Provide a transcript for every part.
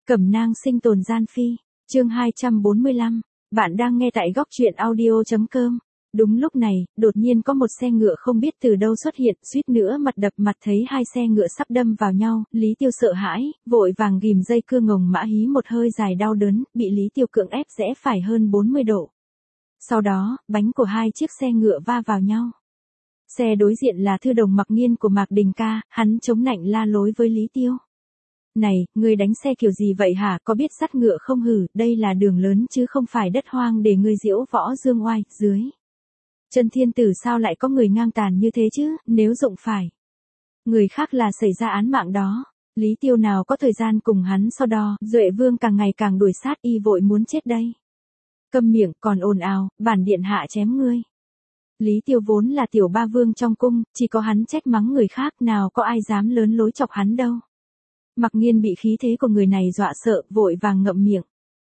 Cẩm nang sinh tồn gian phi, chương 245, bạn đang nghe tại góc truyện audio.com. Đúng lúc này, đột nhiên có một xe ngựa không biết từ đâu xuất hiện, suýt nữa mặt đập mặt thấy hai xe ngựa sắp đâm vào nhau, Lý Tiêu sợ hãi, vội vàng ghim dây cương ngồng mã hí một hơi dài đau đớn, bị Lý Tiêu cưỡng ép rẽ phải hơn 40 độ. Sau đó, bánh của hai chiếc xe ngựa va vào nhau. Xe đối diện là thư đồng Mặc Nghiên của Mạc Đình Ca, hắn chống nạnh la lối với Lý Tiêu. Này, ngươi đánh xe kiểu gì vậy hả, có biết dắt ngựa không hử, đây là đường lớn chứ không phải đất hoang để ngươi diễu võ dương oai, dưới. Chân thiên tử sao lại có người ngang tàn như thế chứ, nếu dụng phải. Người khác là xảy ra án mạng đó. Lý Tiêu nào có thời gian cùng hắn so đo, Duệ Vương càng ngày càng đuổi sát y vội muốn chết đây. Câm miệng, còn ồn ào, bản điện hạ chém ngươi. Lý Tiêu vốn là tiểu ba vương trong cung, chỉ có hắn trách mắng người khác, nào có ai dám lớn lối chọc hắn đâu. Mặc Nghiên bị khí thế của người này dọa sợ, vội vàng ngậm miệng.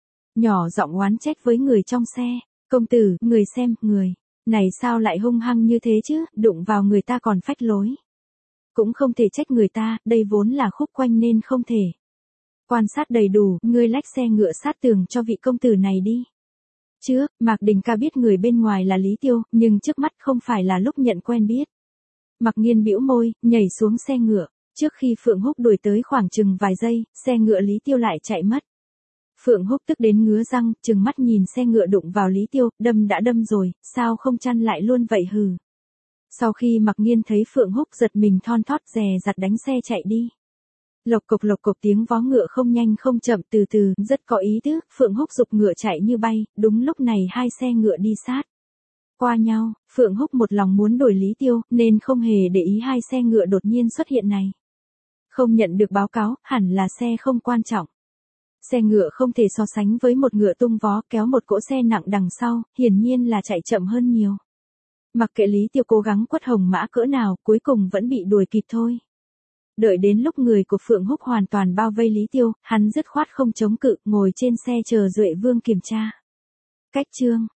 Nhỏ giọng oán trách với người trong xe, công tử, người xem, người này sao lại hung hăng như thế chứ, đụng vào người ta còn phách lối. Cũng không thể trách người ta, đây vốn là khúc quanh nên không thể. Quan sát đầy đủ, ngươi lách xe ngựa sát tường cho vị công tử này đi. Trước, Mạc Đình Ca biết người bên ngoài là Lý Tiêu, nhưng trước mắt không phải là lúc nhận quen biết. Mặc Nghiên bĩu môi, nhảy xuống xe ngựa. Trước khi Phượng Húc đuổi tới khoảng chừng vài giây, xe ngựa Lý Tiêu lại chạy mất. Phượng Húc tức đến ngứa răng, trừng mắt nhìn xe ngựa đụng vào Lý Tiêu, đâm đã đâm rồi, sao không chăn lại luôn vậy hừ. Sau khi Mặc Nghiên thấy Phượng Húc giật mình thon thót dè dặt đánh xe chạy đi. Lộc cộc tiếng vó ngựa không nhanh không chậm từ từ, rất có ý tứ, Phượng Húc giục ngựa chạy như bay, đúng lúc này hai xe ngựa đi sát qua nhau, Phượng Húc một lòng muốn đuổi Lý Tiêu, nên không hề để ý hai xe ngựa đột nhiên xuất hiện này. Không nhận được báo cáo, hẳn là xe không quan trọng. Xe ngựa không thể so sánh với một ngựa tung vó kéo một cỗ xe nặng đằng sau, hiển nhiên là chạy chậm hơn nhiều. Mặc kệ Lý Tiêu cố gắng quất hồng mã cỡ nào, cuối cùng vẫn bị đuổi kịp thôi. Đợi đến lúc người của Phượng Húc hoàn toàn bao vây Lý Tiêu, hắn dứt khoát không chống cự, ngồi trên xe chờ Duệ Vương kiểm tra. Cách chương